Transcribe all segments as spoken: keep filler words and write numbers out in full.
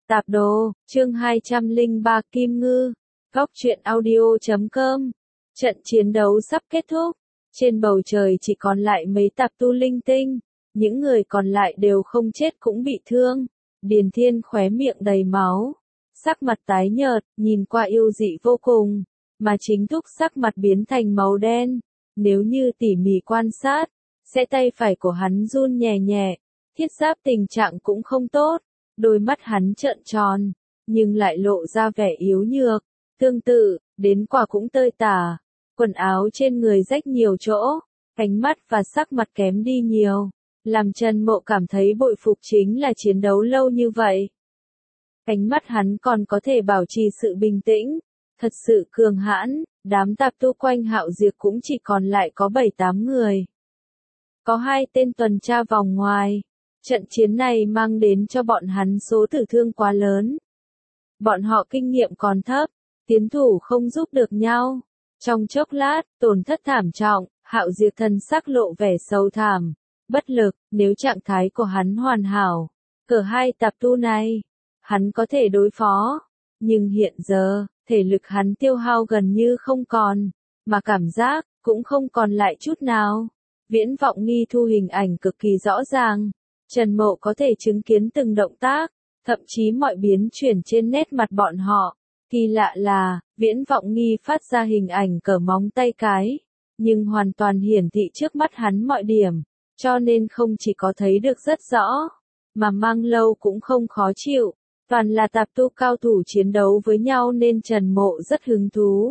Tạp đồ, chương hai trăm lẻ ba Kim Ngư, góc truyện audio chấm com. Trận chiến đấu sắp kết thúc, trên bầu trời chỉ còn lại mấy tạp tu linh tinh, những người còn lại đều không chết cũng bị thương. Điền Thiên khóe miệng đầy máu, sắc mặt tái nhợt, nhìn qua yêu dị vô cùng, mà chính Thúc sắc mặt biến thành màu đen. Nếu như tỉ mỉ quan sát, sẽ tay phải của hắn run nhẹ nhẹ, Thiết Giáp tình trạng cũng không tốt. Đôi mắt hắn trợn tròn, nhưng lại lộ ra vẻ yếu nhược. Tương tự, đến quả cũng tơi tả, quần áo trên người rách nhiều chỗ, ánh mắt và sắc mặt kém đi nhiều. Làm Trần Mộ cảm thấy bội phục chính là chiến đấu lâu như vậy. Ánh mắt hắn còn có thể bảo trì sự bình tĩnh, thật sự cường hãn. Đám tạp tu quanh Hạo Diệp cũng chỉ còn lại có bảy tám người. Có hai tên tuần tra vòng ngoài. Trận chiến này mang đến cho bọn hắn số tử thương quá lớn. Bọn họ kinh nghiệm còn thấp, tiến thủ không giúp được nhau. Trong chốc lát, tổn thất thảm trọng, Hạo Diệp thần sắc lộ vẻ sâu thảm, bất lực. Nếu trạng thái của hắn hoàn hảo, cỡ hai tạp tu này, hắn có thể đối phó. Nhưng hiện giờ, thể lực hắn tiêu hao gần như không còn, mà cảm giác cũng không còn lại chút nào. Viễn vọng nghi thu hình ảnh cực kỳ rõ ràng. Trần Mộ có thể chứng kiến từng động tác, thậm chí mọi biến chuyển trên nét mặt bọn họ. Kỳ lạ là, Viễn vọng nghi phát ra hình ảnh cờ móng tay cái, nhưng hoàn toàn hiển thị trước mắt hắn mọi điểm, cho nên không chỉ có thấy được rất rõ, mà mang lâu cũng không khó chịu. Toàn là tạp tu cao thủ chiến đấu với nhau nên Trần Mộ rất hứng thú.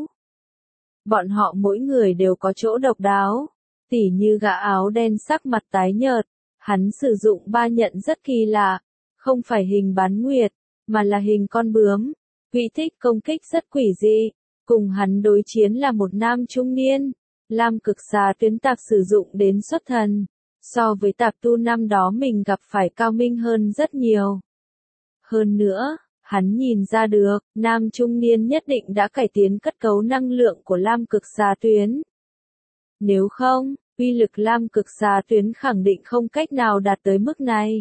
Bọn họ mỗi người đều có chỗ độc đáo, tỉ như gã áo đen sắc mặt tái nhợt. Hắn sử dụng ba nhận rất kỳ lạ, không phải hình bán nguyệt, mà là hình con bướm. Quỹ tích công kích rất quỷ dị. Cùng hắn đối chiến là một nam trung niên. Lam cực xà tuyến tạp sử dụng đến xuất thần. So với tạp tu năm đó mình gặp phải cao minh hơn rất nhiều. Hơn nữa, hắn nhìn ra được, nam trung niên nhất định đã cải tiến cất cấu năng lượng của Lam cực xà tuyến. Nếu không, uy lực Lam cực xà tuyến khẳng định không cách nào đạt tới mức này.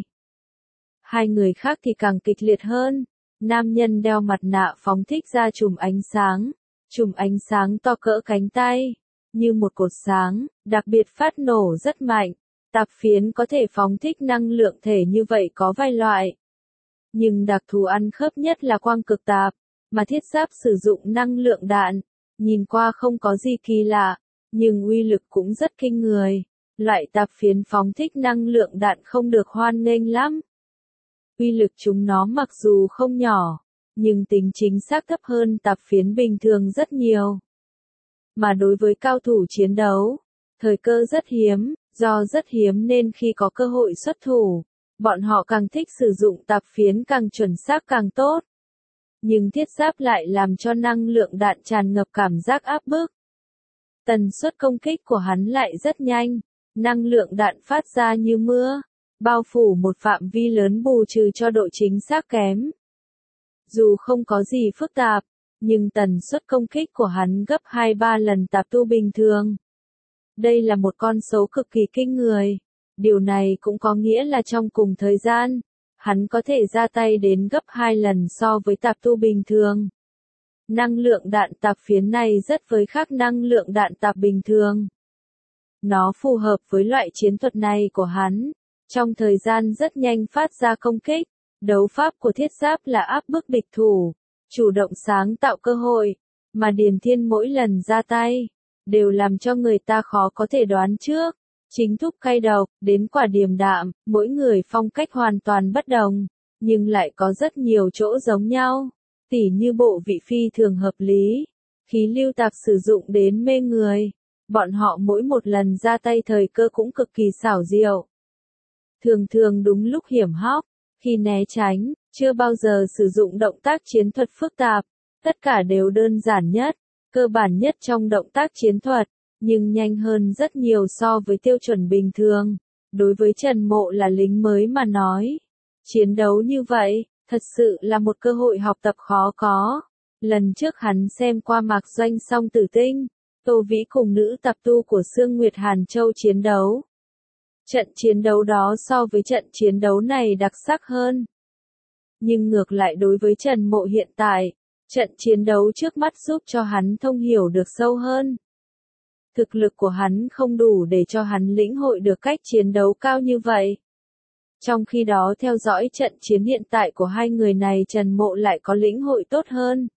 Hai người khác thì càng kịch liệt hơn. Nam nhân đeo mặt nạ phóng thích ra chùm ánh sáng. Chùm ánh sáng to cỡ cánh tay, như một cột sáng, đặc biệt phát nổ rất mạnh. Tạp phiến có thể phóng thích năng lượng thể như vậy có vài loại. Nhưng đặc thù ăn khớp nhất là quang cực tạp, mà Thiết Giáp sử dụng năng lượng đạn. Nhìn qua không có gì kỳ lạ, nhưng uy lực cũng rất kinh người. Loại tạp phiến phóng thích năng lượng đạn không được hoan nghênh lắm. Uy lực chúng nó mặc dù không nhỏ, nhưng tính chính xác thấp hơn tạp phiến bình thường rất nhiều. Mà đối với cao thủ chiến đấu, thời cơ rất hiếm, do rất hiếm nên khi có cơ hội xuất thủ, bọn họ càng thích sử dụng tạp phiến càng chuẩn xác càng tốt. Nhưng Thiết Giáp lại làm cho năng lượng đạn tràn ngập cảm giác áp bức. Tần suất công kích của hắn lại rất nhanh, năng lượng đạn phát ra như mưa, bao phủ một phạm vi lớn bù trừ cho độ chính xác kém. Dù không có gì phức tạp, nhưng tần suất công kích của hắn gấp hai ba lần tạp tu bình thường. Đây là một con số cực kỳ kinh người. Điều này cũng có nghĩa là trong cùng thời gian, hắn có thể ra tay đến gấp hai lần so với tạp tu bình thường. Năng lượng đạn tạp phiến này rất với khác năng lượng đạn tạp bình thường. Nó phù hợp với loại chiến thuật này của hắn. Trong thời gian rất nhanh phát ra công kích, đấu pháp của Thiết Giáp là áp bức địch thủ, chủ động sáng tạo cơ hội, mà Điền Thiên mỗi lần ra tay, đều làm cho người ta khó có thể đoán trước. Chính Thúc cay độc, đến quả điềm đạm, mỗi người phong cách hoàn toàn bất đồng, nhưng lại có rất nhiều chỗ giống nhau. Tỉ như bộ vị phi thường hợp lý, khí lưu tạp sử dụng đến mê người. Bọn họ mỗi một lần ra tay thời cơ cũng cực kỳ xảo diệu. Thường thường đúng lúc hiểm hóc, khi né tránh, chưa bao giờ sử dụng động tác chiến thuật phức tạp. Tất cả đều đơn giản nhất, cơ bản nhất trong động tác chiến thuật, nhưng nhanh hơn rất nhiều so với tiêu chuẩn bình thường. Đối với Trần Mộ là lính mới mà nói, chiến đấu như vậy, thật sự là một cơ hội học tập khó có. Lần trước hắn xem qua Mạc Doanh Song Tử Tinh, Tô Vĩ cùng nữ tạp tu của Sương Nguyệt Hàn Châu chiến đấu. Trận chiến đấu đó so với trận chiến đấu này đặc sắc hơn. Nhưng ngược lại đối với Trần Mộ hiện tại, trận chiến đấu trước mắt giúp cho hắn thông hiểu được sâu hơn. Thực lực của hắn không đủ để cho hắn lĩnh hội được cách chiến đấu cao như vậy. Trong khi đó theo dõi trận chiến hiện tại của hai người này Trần Mộ lại có lĩnh hội tốt hơn.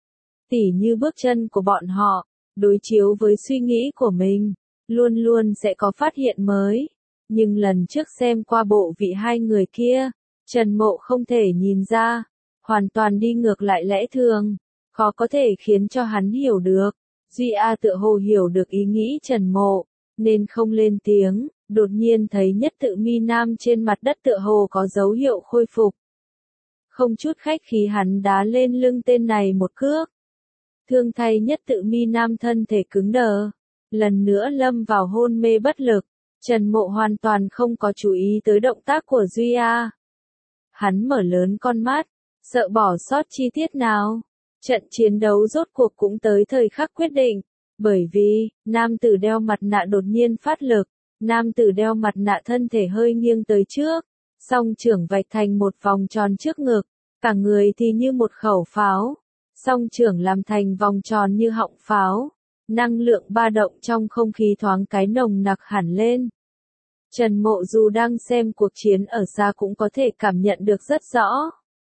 Tỉ như bước chân của bọn họ, đối chiếu với suy nghĩ của mình, luôn luôn sẽ có phát hiện mới. Nhưng lần trước xem qua bộ vị hai người kia, Trần Mộ không thể nhìn ra, hoàn toàn đi ngược lại lẽ thường, khó có thể khiến cho hắn hiểu được. Duy A tựa hồ hiểu được ý nghĩ Trần Mộ, nên không lên tiếng, đột nhiên thấy nhất tự mi nam trên mặt đất tựa hồ có dấu hiệu khôi phục. Không chút khách khí hắn đá lên lưng tên này một cước. Thương thay nhất tự mi nam thân thể cứng đờ, lần nữa lâm vào hôn mê bất lực. Trần Mộ hoàn toàn không có chú ý tới động tác của Duy A. Hắn mở lớn con mắt, sợ bỏ sót chi tiết nào. Trận chiến đấu rốt cuộc cũng tới thời khắc quyết định, bởi vì, nam tử đeo mặt nạ đột nhiên phát lực, nam tử đeo mặt nạ thân thể hơi nghiêng tới trước, song trưởng vạch thành một vòng tròn trước ngực, cả người thì như một khẩu pháo, song trưởng làm thành vòng tròn như họng pháo, năng lượng ba động trong không khí thoáng cái nồng nặc hẳn lên. Trần Mộ dù đang xem cuộc chiến ở xa cũng có thể cảm nhận được rất rõ.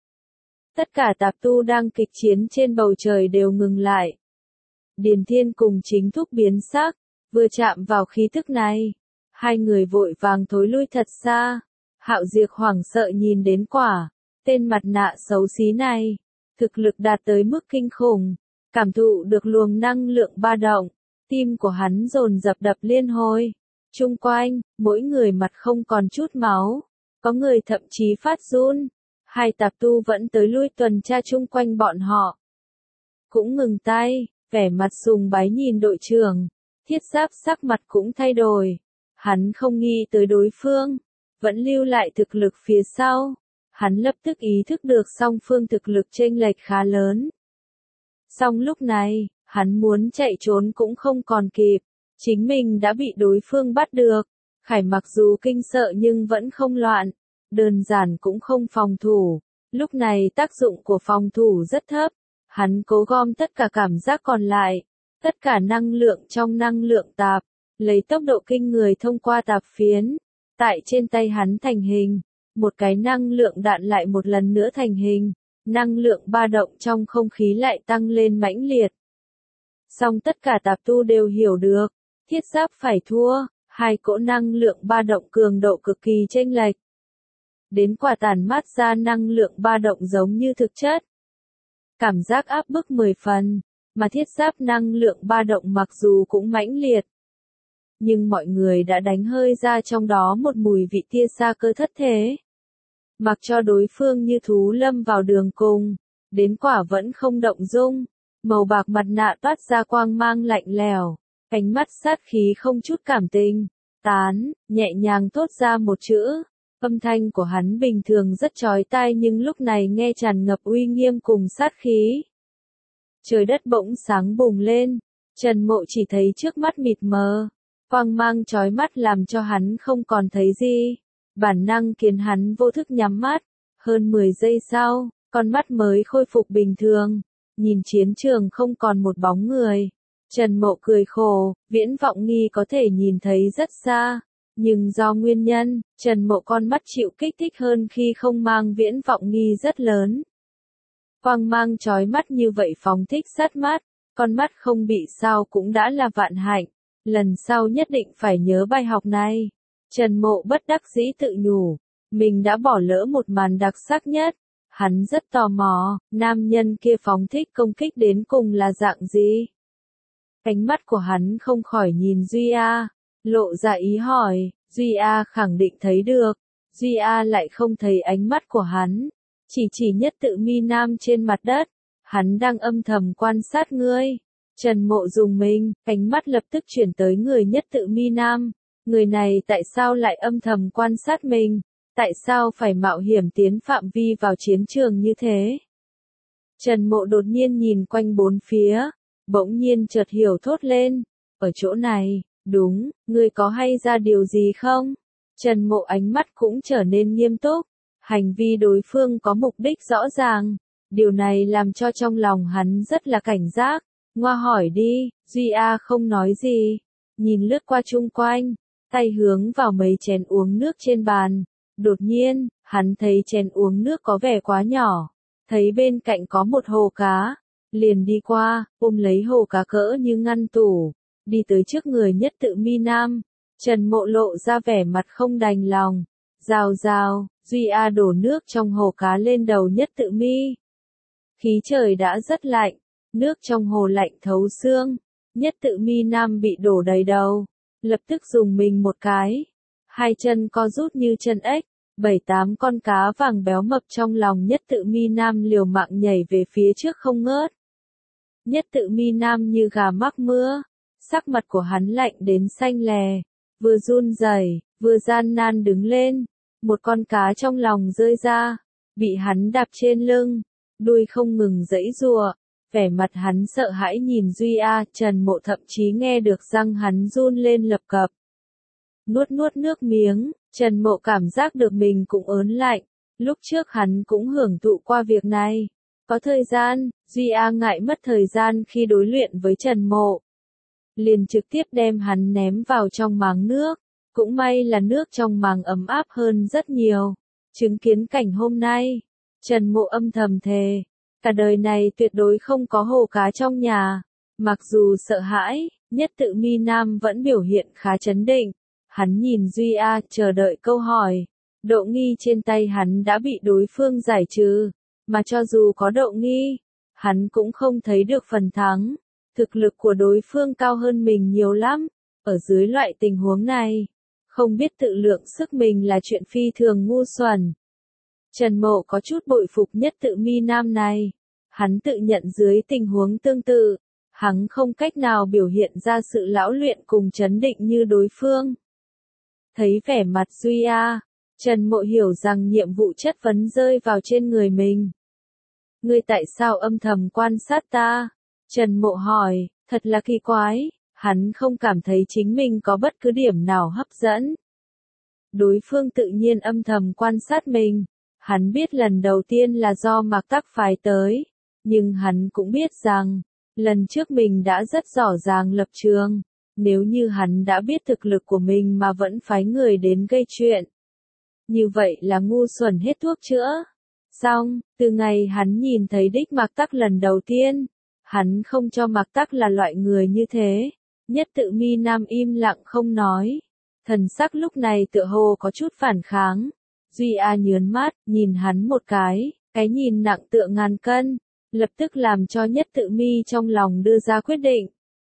Tất cả tạp tu đang kịch chiến trên bầu trời đều ngừng lại. Điền Thiên cùng Chính Thúc biến sắc, vừa chạm vào khí tức này, hai người vội vàng thối lui thật xa. Hạo Diệp hoảng sợ nhìn đến quả, tên mặt nạ xấu xí này, thực lực đạt tới mức kinh khủng, cảm thụ được luồng năng lượng ba động, tim của hắn dồn dập đập liên hồi. Chung quanh, mỗi người mặt không còn chút máu, có người thậm chí phát run. Hai tạp tu vẫn tới lui tuần tra chung quanh bọn họ. Cũng ngừng tay, vẻ mặt sùng bái nhìn đội trưởng, Thiết Giáp sắc mặt cũng thay đổi. Hắn không nghĩ tới đối phương, vẫn lưu lại thực lực phía sau. Hắn lập tức ý thức được song phương thực lực chênh lệch khá lớn. Song lúc này, hắn muốn chạy trốn cũng không còn kịp, chính mình đã bị đối phương bắt được. Khải mặc dù kinh sợ nhưng vẫn không loạn. Đơn giản cũng không phòng thủ, lúc này tác dụng của phòng thủ rất thấp, hắn cố gom tất cả cảm giác còn lại, tất cả năng lượng trong năng lượng tạp, lấy tốc độ kinh người thông qua tạp phiến, tại trên tay hắn thành hình, một cái năng lượng đạn lại một lần nữa thành hình, năng lượng ba động trong không khí lại tăng lên mãnh liệt. Song tất cả tạp tu đều hiểu được, Thiết Giáp phải thua, hai cỗ năng lượng ba động cường độ cực kỳ chênh lệch. Đến quả tàn mát ra năng lượng ba động giống như thực chất. Cảm giác áp bức mười phần, mà Thiết Giáp năng lượng ba động mặc dù cũng mãnh liệt. Nhưng mọi người đã đánh hơi ra trong đó một mùi vị tia xa cơ thất thế. Mặc cho đối phương như thú lâm vào đường cùng, đến quả vẫn không động dung, màu bạc mặt nạ toát ra quang mang lạnh lẽo, ánh mắt sát khí không chút cảm tình, tán, nhẹ nhàng thốt ra một chữ. Âm thanh của hắn bình thường rất chói tai nhưng lúc này nghe tràn ngập uy nghiêm cùng sát khí. Trời đất bỗng sáng bùng lên, Trần Mộ chỉ thấy trước mắt mịt mờ, quang mang chói mắt làm cho hắn không còn thấy gì. Bản năng khiến hắn vô thức nhắm mắt, hơn mười giây sau, con mắt mới khôi phục bình thường, nhìn chiến trường không còn một bóng người. Trần Mộ cười khổ, Viễn Vọng Nghi có thể nhìn thấy rất xa. Nhưng do nguyên nhân, Trần Mộ con mắt chịu kích thích hơn khi không mang Viễn Vọng Nghi rất lớn. Quang mang chói mắt như vậy phóng thích sát mắt, con mắt không bị sao cũng đã là vạn hạnh. Lần sau nhất định phải nhớ bài học này. Trần Mộ bất đắc dĩ tự nhủ, mình đã bỏ lỡ một màn đặc sắc nhất. Hắn rất tò mò, nam nhân kia phóng thích công kích đến cùng là dạng gì? Ánh mắt của hắn không khỏi nhìn Duy A. Lộ ra ý hỏi, Duy A khẳng định thấy được, Duy A lại không thấy ánh mắt của hắn, chỉ chỉ nhất tự mi nam trên mặt đất, hắn đang âm thầm quan sát ngươi. Trần Mộ dùng mình, ánh mắt lập tức chuyển tới người nhất tự mi nam, người này tại sao lại âm thầm quan sát mình, tại sao phải mạo hiểm tiến phạm vi vào chiến trường như thế. Trần Mộ đột nhiên nhìn quanh bốn phía, bỗng nhiên chợt hiểu thốt lên, ở chỗ này. Đúng, ngươi có hay ra điều gì không? Trần Mộ ánh mắt cũng trở nên nghiêm túc. Hành vi đối phương có mục đích rõ ràng, điều này làm cho trong lòng hắn rất là cảnh giác. Ngoa hỏi đi, Duy A không nói gì, nhìn lướt qua chung quanh, tay hướng vào mấy chén uống nước trên bàn. Đột nhiên, hắn thấy chén uống nước có vẻ quá nhỏ, thấy bên cạnh có một hồ cá, liền đi qua, ôm lấy hồ cá cỡ như ngăn tủ, đi tới trước người Nhất Tự Mi Nam. Trần Mộ lộ ra vẻ mặt không đành lòng, rào rào, Duy A đổ nước trong hồ cá lên đầu Nhất Tự Mi. Khí trời đã rất lạnh, nước trong hồ lạnh thấu xương, Nhất Tự Mi Nam bị đổ đầy đầu, lập tức dùng mình một cái, hai chân co rút như chân ếch, bảy tám con cá vàng béo mập trong lòng Nhất Tự Mi Nam liều mạng nhảy về phía trước không ngớt. Nhất Tự Mi Nam như gà mắc mưa, sắc mặt của hắn lạnh đến xanh lè, vừa run rẩy, vừa gian nan đứng lên, một con cá trong lòng rơi ra, bị hắn đạp trên lưng, đuôi không ngừng giãy giụa, vẻ mặt hắn sợ hãi nhìn Duy A. Trần Mộ thậm chí nghe được răng hắn run lên lập cập. Nuốt nuốt nước miếng, Trần Mộ cảm giác được mình cũng ớn lạnh, lúc trước hắn cũng hưởng thụ qua việc này. Có thời gian, Duy A ngại mất thời gian khi đối luyện với Trần Mộ, liền trực tiếp đem hắn ném vào trong máng nước, cũng may là nước trong máng ấm áp hơn rất nhiều. Chứng kiến cảnh hôm nay, Trần Mộ âm thầm thề, cả đời này tuyệt đối không có hồ cá trong nhà. Mặc dù sợ hãi, Nhất Tự Mi Nam vẫn biểu hiện khá trấn định. Hắn nhìn Duy A chờ đợi câu hỏi. Độ nghi trên tay hắn đã bị đối phương giải trừ, mà cho dù có độ nghi, hắn cũng không thấy được phần thắng. Thực lực của đối phương cao hơn mình nhiều lắm, ở dưới loại tình huống này, không biết tự lượng sức mình là chuyện phi thường ngu xuẩn. Trần Mộ có chút bội phục Nhất Tự Mi Nam này, hắn tự nhận dưới tình huống tương tự, hắn không cách nào biểu hiện ra sự lão luyện cùng trấn định như đối phương. Thấy vẻ mặt Duy A, Trần Mộ hiểu rằng nhiệm vụ chất vấn rơi vào trên người mình. Ngươi tại sao âm thầm quan sát ta? Trần Mộ hỏi, thật là kỳ quái, hắn không cảm thấy chính mình có bất cứ điểm nào hấp dẫn. Đối phương tự nhiên âm thầm quan sát mình, hắn biết lần đầu tiên là do Mạc Tắc phái tới, nhưng hắn cũng biết rằng, lần trước mình đã rất rõ ràng lập trường, nếu như hắn đã biết thực lực của mình mà vẫn phái người đến gây chuyện. Như vậy là ngu xuẩn hết thuốc chữa. Xong, từ ngày hắn nhìn thấy đích Mạc Tắc lần đầu tiên, hắn không cho Mạc Tắc là loại người như thế. Nhất Tự Mi Nam im lặng không nói, thần sắc lúc này tựa hồ có chút phản kháng. Duy A nhớn mắt, nhìn hắn một cái, cái nhìn nặng tựa ngàn cân, lập tức làm cho Nhất Tự Mi trong lòng đưa ra quyết định.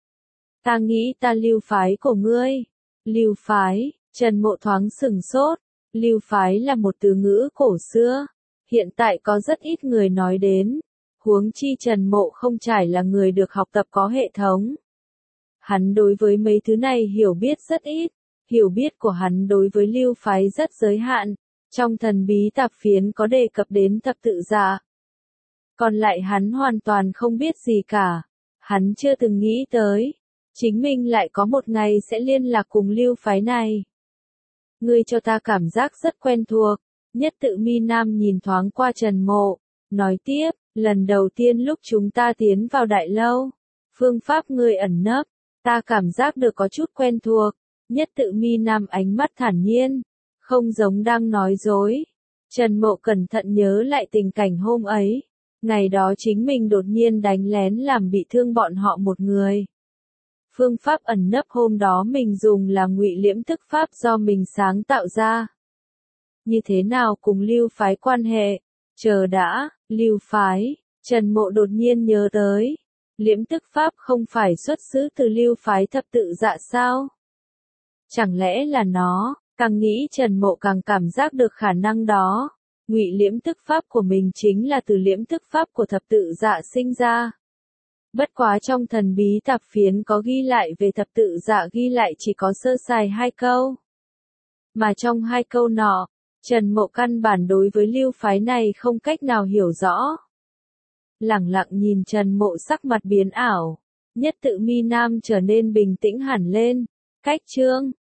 Ta nghĩ ta lưu phái của ngươi. Lưu phái, Trần Mộ thoáng sửng sốt, lưu phái là một từ ngữ cổ xưa, hiện tại có rất ít người nói đến, huống chi Trần Mộ không phải là người được học tập có hệ thống. Hắn đối với mấy thứ này hiểu biết rất ít, hiểu biết của hắn đối với lưu phái rất giới hạn, trong thần bí tạp phiến có đề cập đến thập tự dạ. Còn lại hắn hoàn toàn không biết gì cả, hắn chưa từng nghĩ tới, chính mình lại có một ngày sẽ liên lạc cùng lưu phái này. Ngươi cho ta cảm giác rất quen thuộc. Nhất Tự Mi Nam nhìn thoáng qua Trần Mộ, nói tiếp, lần đầu tiên lúc chúng ta tiến vào đại lâu, phương pháp ngươi ẩn nấp, ta cảm giác được có chút quen thuộc. Nhất Tự Mi Nam ánh mắt thản nhiên, không giống đang nói dối. Trần Mộ cẩn thận nhớ lại tình cảnh hôm ấy, ngày đó chính mình đột nhiên đánh lén làm bị thương bọn họ một người. Phương pháp ẩn nấp hôm đó mình dùng là ngụy liễm thức pháp do mình sáng tạo ra. Như thế nào cùng lưu phái quan hệ? Chờ đã, lưu phái, Trần Mộ đột nhiên nhớ tới. Liễm thức pháp không phải xuất xứ từ lưu phái thập tự dạ sao? Chẳng lẽ là nó? Càng nghĩ Trần Mộ càng cảm giác được khả năng đó. Ngụy liễm thức pháp của mình chính là từ liễm thức pháp của thập tự dạ sinh ra. Bất quá trong thần bí tạp phiến có ghi lại về thập tự dạ ghi lại chỉ có sơ sài hai câu. Mà trong hai câu nọ, Trần Mộ căn bản đối với lưu phái này không cách nào hiểu rõ. Lẳng lặng nhìn Trần Mộ sắc mặt biến ảo, Nhất Tự Mi Nam trở nên bình tĩnh hẳn lên. Cách chương